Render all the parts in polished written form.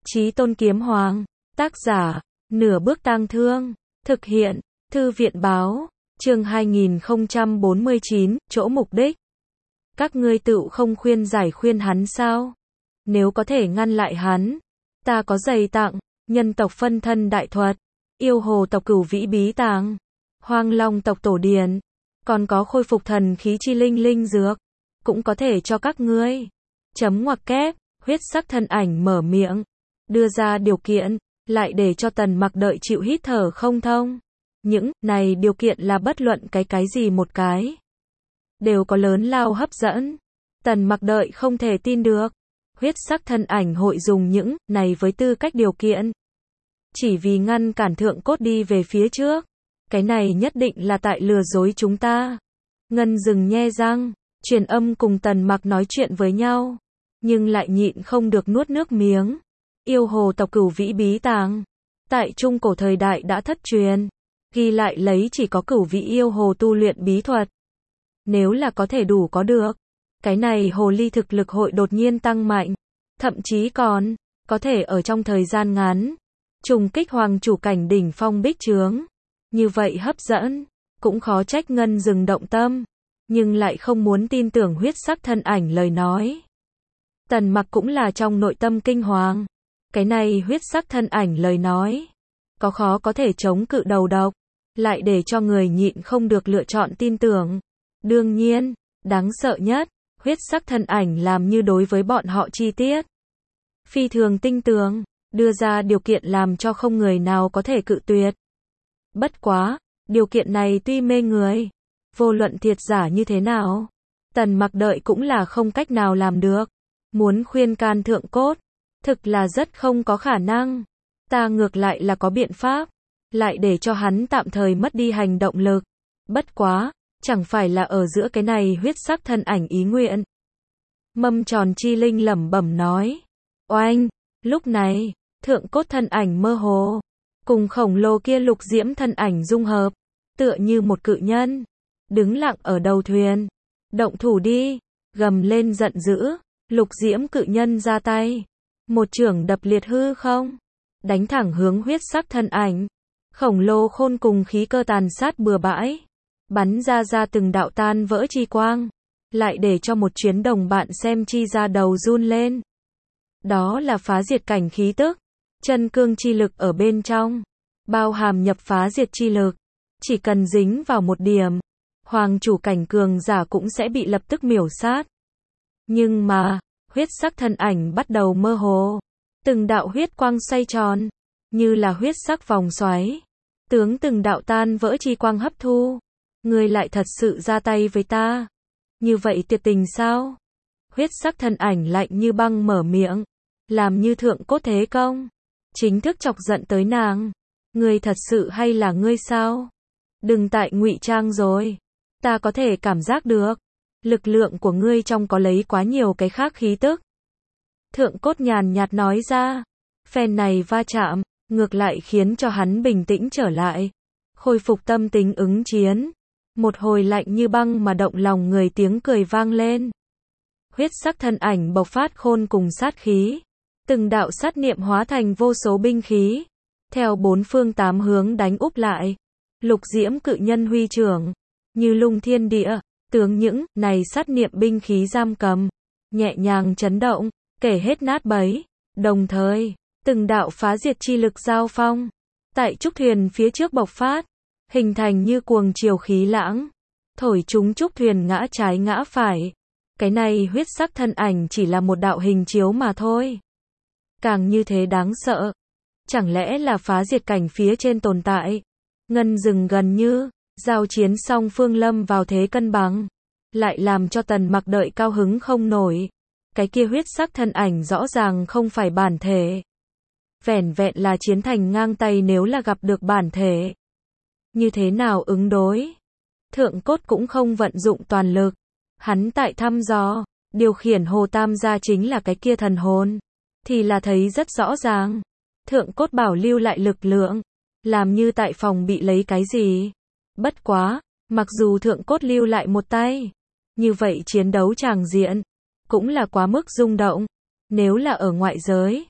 Chí Tôn Kiếm Hoàng. Tác giả, Nửa Bước Tang Thương. Thực hiện, Thư viện báo. Chương 2049, chỗ mục đích. Các ngươi tựu không khuyên giải khuyên hắn sao? Nếu có thể ngăn lại hắn, ta có dày tặng, nhân tộc phân thân đại thuật, yêu hồ tộc cửu vĩ bí tàng, hoang long tộc tổ điển, còn có khôi phục thần khí chi linh dược, cũng có thể cho các ngươi. Chấm ngoặc kép, huyết sắc thân ảnh mở miệng, đưa ra điều kiện, lại để cho Tần Mặc đợi chịu hít thở không thông. Những này điều kiện là bất luận cái gì một cái đều có lớn lao hấp dẫn. Tần Mặc đợi không thể tin được, huyết sắc thân ảnh hội dùng những này với tư cách điều kiện, chỉ vì ngăn cản Thượng Cốt đi về phía trước. Cái này nhất định là tại lừa dối chúng ta. Ngân Dừng nhe răng, truyền âm cùng Tần Mặc nói chuyện với nhau, nhưng lại nhịn không được nuốt nước miếng. Yêu hồ tộc cửu vĩ bí tàng, tại trung cổ thời đại đã thất truyền, ghi lại lấy chỉ có cửu vĩ yêu hồ tu luyện bí thuật. Nếu là có thể đủ có được, cái này hồ ly thực lực hội đột nhiên tăng mạnh, thậm chí còn có thể ở trong thời gian ngắn trùng kích hoàng chủ cảnh đỉnh phong bích trướng. Như vậy hấp dẫn, cũng khó trách Ngân Dừng động tâm, nhưng lại không muốn tin tưởng huyết sắc thân ảnh lời nói. Tần Mặc cũng là trong nội tâm kinh hoàng, cái này huyết sắc thân ảnh lời nói, có khó có thể chống cự đầu độc, lại để cho người nhịn không được lựa chọn tin tưởng. Đương nhiên, đáng sợ nhất, huyết sắc thân ảnh làm như đối với bọn họ chi tiết phi thường tinh tường, đưa ra điều kiện làm cho không người nào có thể cự tuyệt. Bất quá, điều kiện này tuy mê người, vô luận thiệt giả như thế nào, Tần Mặc đợi cũng là không cách nào làm được. Muốn khuyên can Thượng Cốt, thực là rất không có khả năng. Ta ngược lại là có biện pháp, lại để cho hắn tạm thời mất đi hành động lực. Bất quá, chẳng phải là ở giữa cái này huyết sắc thân ảnh ý nguyện. Mâm tròn chi linh lẩm bẩm nói. Oanh, lúc này, Thượng Cốt thân ảnh mơ hồ, cùng khổng lồ kia lục diễm thân ảnh dung hợp, tựa như một cự nhân, đứng lặng ở đầu thuyền. Động thủ đi, gầm lên giận dữ, lục diễm cự nhân ra tay, một chưởng đập liệt hư không, đánh thẳng hướng huyết sắc thân ảnh. Khổng lồ khôn cùng khí cơ tàn sát bừa bãi, bắn ra từng đạo tan vỡ chi quang, lại để cho một chuyến đồng bạn xem chi ra đầu run lên. Đó là phá diệt cảnh khí tức, chân cương chi lực ở bên trong, bao hàm nhập phá diệt chi lực, chỉ cần dính vào một điểm, hoàng chủ cảnh cường giả cũng sẽ bị lập tức miểu sát. Nhưng mà, huyết sắc thân ảnh bắt đầu mơ hồ, từng đạo huyết quang xoay tròn, như là huyết sắc vòng xoáy, tướng từng đạo tan vỡ chi quang hấp thu. Ngươi lại thật sự ra tay với ta? Như vậy tuyệt tình sao? Huyết sắc thân ảnh lạnh như băng mở miệng, làm như Thượng Cốt thế công, chính thức chọc giận tới nàng. Ngươi thật sự hay là ngươi sao? Đừng tại ngụy trang rồi, ta có thể cảm giác được, lực lượng của ngươi trong có lấy quá nhiều cái khác khí tức. Thượng Cốt nhàn nhạt nói ra, phen này va chạm, ngược lại khiến cho hắn bình tĩnh trở lại, khôi phục tâm tính ứng chiến. Một hồi lạnh như băng mà động lòng người tiếng cười vang lên. Huyết sắc thân ảnh bộc phát khôn cùng sát khí, từng đạo sát niệm hóa thành vô số binh khí, theo bốn phương tám hướng đánh úp lại. Lục diễm cự nhân huy trưởng, như lung thiên địa, tướng những này sát niệm binh khí giam cầm, nhẹ nhàng chấn động, kể hết nát bấy. Đồng thời, từng đạo phá diệt chi lực giao phong, tại trúc thuyền phía trước bộc phát, hình thành như cuồng chiều khí lãng, thổi chúng trúc thuyền ngã trái ngã phải. Cái này huyết sắc thân ảnh chỉ là một đạo hình chiếu mà thôi. Càng như thế đáng sợ. Chẳng lẽ là phá diệt cảnh phía trên tồn tại? Ngân Dừng gần như giao chiến song phương lâm vào thế cân bằng, lại làm cho Tần Mặc đợi cao hứng không nổi. Cái kia huyết sắc thân ảnh rõ ràng không phải bản thể, vẻn vẹn là chiến thành ngang tay. Nếu là gặp được bản thể, như thế nào ứng đối? Thượng Cốt cũng không vận dụng toàn lực, hắn tại thăm dò, điều khiển Hồ Tam gia chính là cái kia thần hồn, thì là thấy rất rõ ràng. Thượng Cốt bảo lưu lại lực lượng, làm như tại phòng bị lấy cái gì. Bất quá, mặc dù Thượng Cốt lưu lại một tay, như vậy chiến đấu tràng diện cũng là quá mức rung động. Nếu là ở ngoại giới,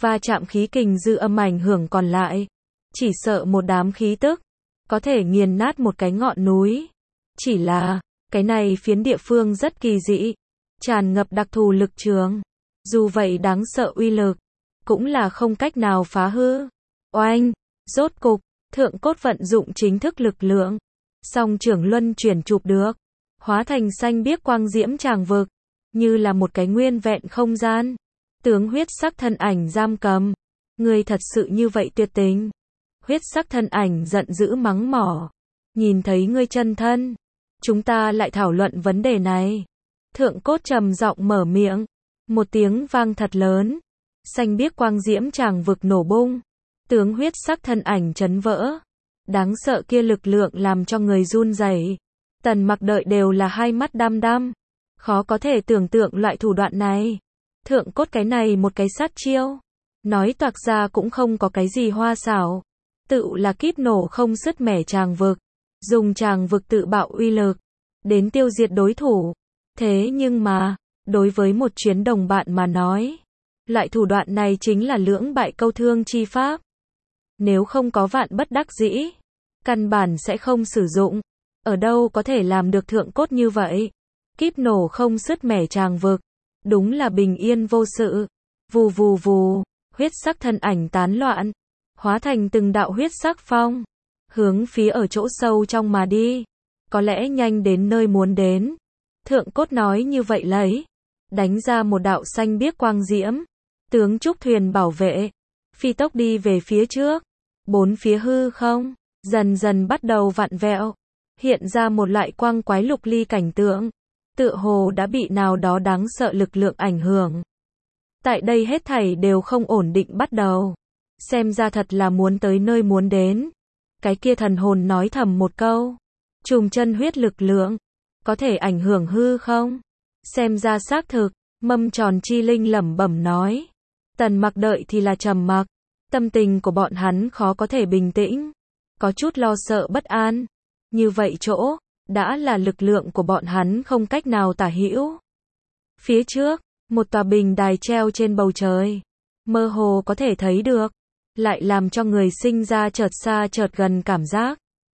va chạm khí kình dư âm ảnh hưởng còn lại. Chỉ sợ một đám khí tức, có thể nghiền nát một cái ngọn núi. Chỉ là, cái này phiến địa phương rất kỳ dị, tràn ngập đặc thù lực trường. Dù vậy đáng sợ uy lực, cũng là không cách nào phá hư. Oanh, rốt cục, thượng cốt vận dụng chính thức lực lượng. Song trưởng luân chuyển chụp được, hóa thành xanh biếc quang diễm tràng vực, như là một cái nguyên vẹn không gian. Tướng huyết sắc thân ảnh giam cầm. Ngươi thật sự như vậy tuyệt tình. Huyết sắc thân ảnh giận dữ mắng mỏ. Nhìn thấy ngươi chân thân, chúng ta lại thảo luận vấn đề này. Thượng cốt trầm giọng mở miệng. Một tiếng vang thật lớn. Xanh biếc quang diễm tràng vực nổ bung. Tướng huyết sắc thân ảnh chấn vỡ. Đáng sợ kia lực lượng làm cho người run rẩy. Tần Mặc đợi đều là hai mắt đăm đăm. Khó có thể tưởng tượng loại thủ đoạn này. Thượng cốt cái này một cái sát chiêu. Nói toạc ra cũng không có cái gì hoa xảo. Tự là kíp nổ không sứt mẻ tràng vực. Dùng tràng vực tự bạo uy lực. Đến tiêu diệt đối thủ. Thế nhưng mà, đối với một chuyến đồng bạn mà nói. Loại thủ đoạn này chính là lưỡng bại câu thương chi pháp. Nếu không có vạn bất đắc dĩ, căn bản sẽ không sử dụng. Ở đâu có thể làm được thượng cốt như vậy? Kíp nổ không sứt mẻ tràng vực. Đúng là bình yên vô sự. Vù vù vù, huyết sắc thân ảnh tán loạn. Hóa thành từng đạo huyết sắc phong. Hướng phía ở chỗ sâu trong mà đi. Có lẽ nhanh đến nơi muốn đến. Thượng cốt nói như vậy lấy. Đánh ra một đạo xanh biếc quang diễm. Tướng trúc thuyền bảo vệ. Phi tốc đi về phía trước. Bốn phía hư không. Dần dần bắt đầu vặn vẹo. Hiện ra một loại quang quái lục ly cảnh tượng. Tựa hồ đã bị nào đó đáng sợ lực lượng ảnh hưởng. Tại đây hết thảy đều không ổn định bắt đầu. Xem ra thật là muốn tới nơi muốn đến. Cái kia thần hồn nói thầm một câu. Trùm chân huyết lực lượng. Có thể ảnh hưởng hư không? Xem ra xác thực. Mâm tròn chi linh lẩm bẩm nói. Tần Mặc đợi thì là trầm mặc. Tâm tình của bọn hắn khó có thể bình tĩnh. Có chút lo sợ bất an. Như vậy chỗ, đã là lực lượng của bọn hắn không cách nào tả hữu. Phía trước, một tòa bình đài treo trên bầu trời. Mơ hồ có thể thấy được. Lại làm cho người sinh ra chợt xa chợt gần cảm giác.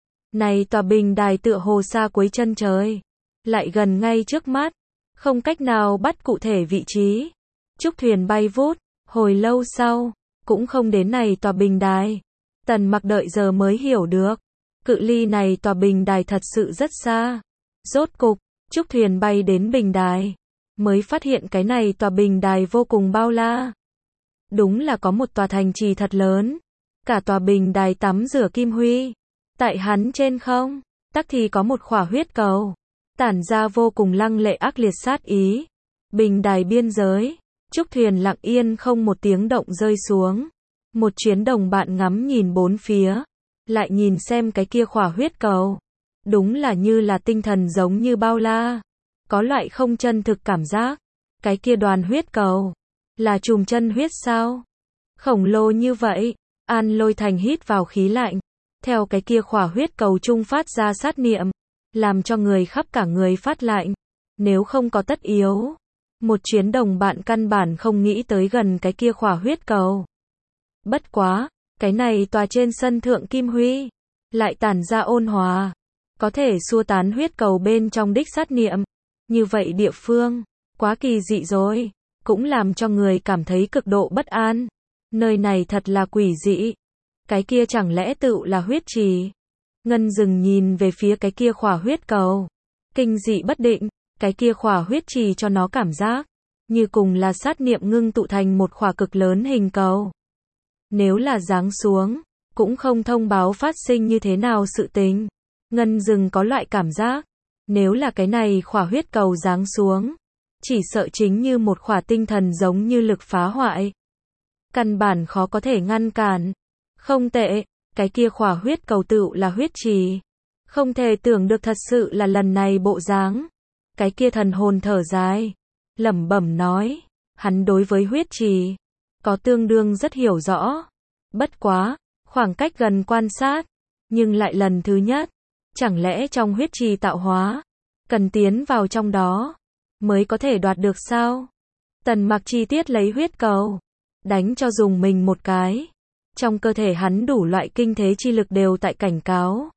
Này tòa bình đài tựa hồ xa cuối chân trời. Lại gần ngay trước mắt. Không cách nào bắt cụ thể vị trí. Trúc thuyền bay vút. Hồi lâu sau, cũng không đến này tòa bình đài. Tần Mặc đợi giờ mới hiểu được. Cự ly này tòa bình đài thật sự rất xa. Rốt cục, trúc thuyền bay đến bình đài. Mới phát hiện cái này tòa bình đài vô cùng bao la. Đúng là có một tòa thành trì thật lớn. Cả tòa bình đài tắm rửa kim huy. Tại hắn trên không, tắc thì có một khỏa huyết cầu. Tản ra vô cùng lăng lệ ác liệt sát ý. Bình đài biên giới. Trúc thuyền lặng yên không một tiếng động rơi xuống. Một chuyến đồng bạn ngắm nhìn bốn phía. Lại nhìn xem cái kia khỏa huyết cầu. Đúng là như là tinh thần giống như bao la. Có loại không chân thực cảm giác. Cái kia đoàn huyết cầu. Là chùm chân huyết sao? Khổng lồ như vậy. An Lôi Thành hít vào khí lạnh. Theo cái kia khỏa huyết cầu trung phát ra sát niệm. Làm cho người khắp cả người phát lạnh. Nếu không có tất yếu. Một chuyến đồng bạn căn bản không nghĩ tới gần cái kia khỏa huyết cầu. Bất quá, cái này tòa trên sân thượng kim huy. Lại tản ra ôn hòa. Có thể xua tán huyết cầu bên trong đích sát niệm. Như vậy địa phương, quá kỳ dị rồi. Cũng làm cho người cảm thấy cực độ bất an. Nơi này thật là quỷ dị. Cái kia chẳng lẽ tự là huyết trì? Ngân Dừng nhìn về phía cái kia khỏa huyết cầu. Kinh dị bất định, cái kia khỏa huyết trì cho nó cảm giác. Như cùng là sát niệm ngưng tụ thành một khỏa cực lớn hình cầu. Nếu là giáng xuống, cũng không thông báo phát sinh như thế nào sự tình. Ngân Dừng có loại cảm giác. Nếu là cái này khỏa huyết cầu giáng xuống. Chỉ sợ chính như một khỏa tinh thần giống như lực phá hoại. Căn bản khó có thể ngăn cản. Không tệ, cái kia khỏa huyết cầu tựu là huyết trì. Không thể tưởng được thật sự là lần này bộ dáng. Cái kia thần hồn thở dài. Lẩm bẩm nói. Hắn đối với huyết trì. Có tương đương rất hiểu rõ. Bất quá, khoảng cách gần quan sát. Nhưng lại lần thứ nhất. Chẳng lẽ trong huyết trì tạo hóa. Cần tiến vào trong đó. Mới có thể đoạt được sao? Tần Mặc chi tiết lấy huyết cầu. đánh cho dùng mình một cái. Trong cơ thể hắn đủ loại kinh thế chi lực đều tại cảnh cáo.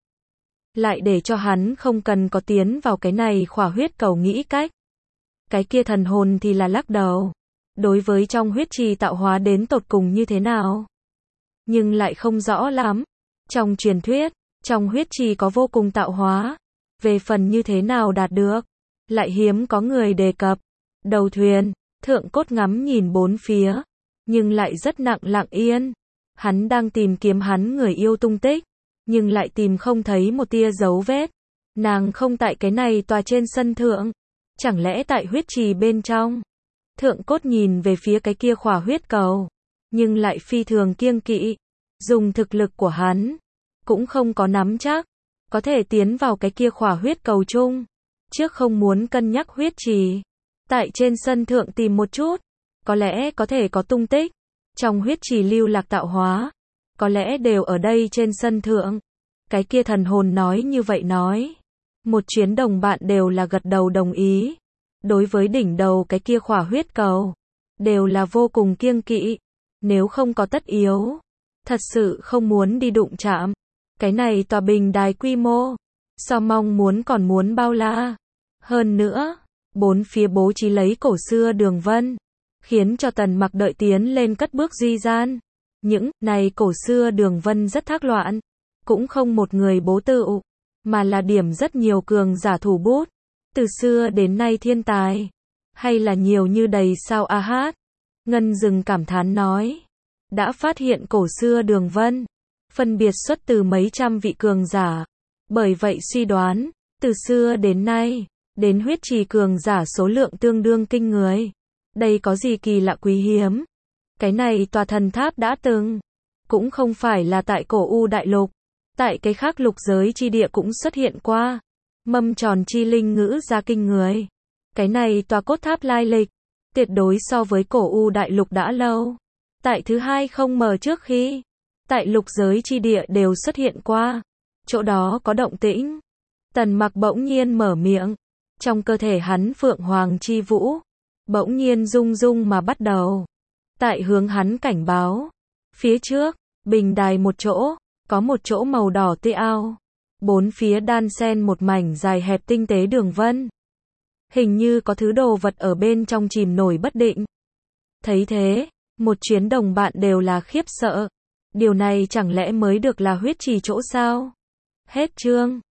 Lại để cho hắn không cần có tiến vào cái này khỏa huyết cầu nghĩ cách. Cái kia thần hồn thì là lắc đầu. Đối với trong huyết trì tạo hóa đến tột cùng như thế nào? Nhưng lại không rõ lắm. Trong truyền thuyết, trong huyết trì có vô cùng tạo hóa. Về phần như thế nào đạt được, lại hiếm có người đề cập. Đầu thuyền, Thượng Cốt ngắm nhìn bốn phía, nhưng lại rất lặng yên. Hắn đang tìm kiếm hắn người yêu tung tích, nhưng lại tìm không thấy một tia dấu vết. Nàng không tại cái này tòa trên sân thượng, chẳng lẽ tại huyết trì bên trong? Thượng Cốt nhìn về phía cái kia khỏa huyết cầu, nhưng lại phi thường kiêng kỵ. Dùng thực lực của hắn, cũng không có nắm chắc, có thể tiến vào cái kia khỏa huyết cầu chung. Trước không muốn cân nhắc huyết trì, tại trên sân thượng tìm một chút, có lẽ có thể có tung tích. Trong huyết trì lưu lạc tạo hóa, có lẽ đều ở đây trên sân thượng. Cái kia thần hồn nói như vậy nói. Một chuyến đồng bạn đều là gật đầu đồng ý. Đối với đỉnh đầu cái kia khỏa huyết cầu, đều là vô cùng kiêng kỵ. Nếu không có tất yếu, thật sự không muốn đi đụng chạm. Cái này tòa bình đài quy mô, so mong muốn còn muốn bao la. Hơn nữa, bốn phía bố trí lấy cổ xưa đường vân, khiến cho Tần Mặc đợi tiến lên cất bước duy gian. Những này cổ xưa đường vân rất thác loạn, cũng không một người bố tựu, mà là điểm rất nhiều cường giả thủ bút. Từ xưa đến nay thiên tài, hay là nhiều như đầy sao a hát. Ngân Dừng cảm thán nói, đã phát hiện cổ xưa đường vân, phân biệt xuất từ mấy trăm vị cường giả. Bởi vậy suy đoán, từ xưa đến nay, đến huyết trì cường giả số lượng tương đương kinh người. Đây có gì kỳ lạ quý hiếm? Cái này tòa thần tháp đã từng, cũng không phải là tại cổ U đại lục, tại cái khác lục giới chi địa cũng xuất hiện qua. Mâm tròn chi linh ngữ ra kinh người. Cái này tòa cốt tháp lai lịch, tuyệt đối so với cổ U đại lục đã lâu. Tại thứ hai không mở trước khi, tại lục giới chi địa đều xuất hiện qua. Chỗ đó có động tĩnh. Tần Mặc bỗng nhiên mở miệng. Trong cơ thể hắn Phượng Hoàng chi vũ, bỗng nhiên rung rung mà bắt đầu. Tại hướng hắn cảnh báo. Phía trước, bình đài một chỗ, có một chỗ màu đỏ tươi ao. Bốn phía đan xen một mảnh dài hẹp tinh tế đường vân. Hình như có thứ đồ vật ở bên trong chìm nổi bất định. Thấy thế, một chuyến đồng bạn đều là khiếp sợ. Điều này chẳng lẽ mới được là huyết trì chỗ sao? Hết chương.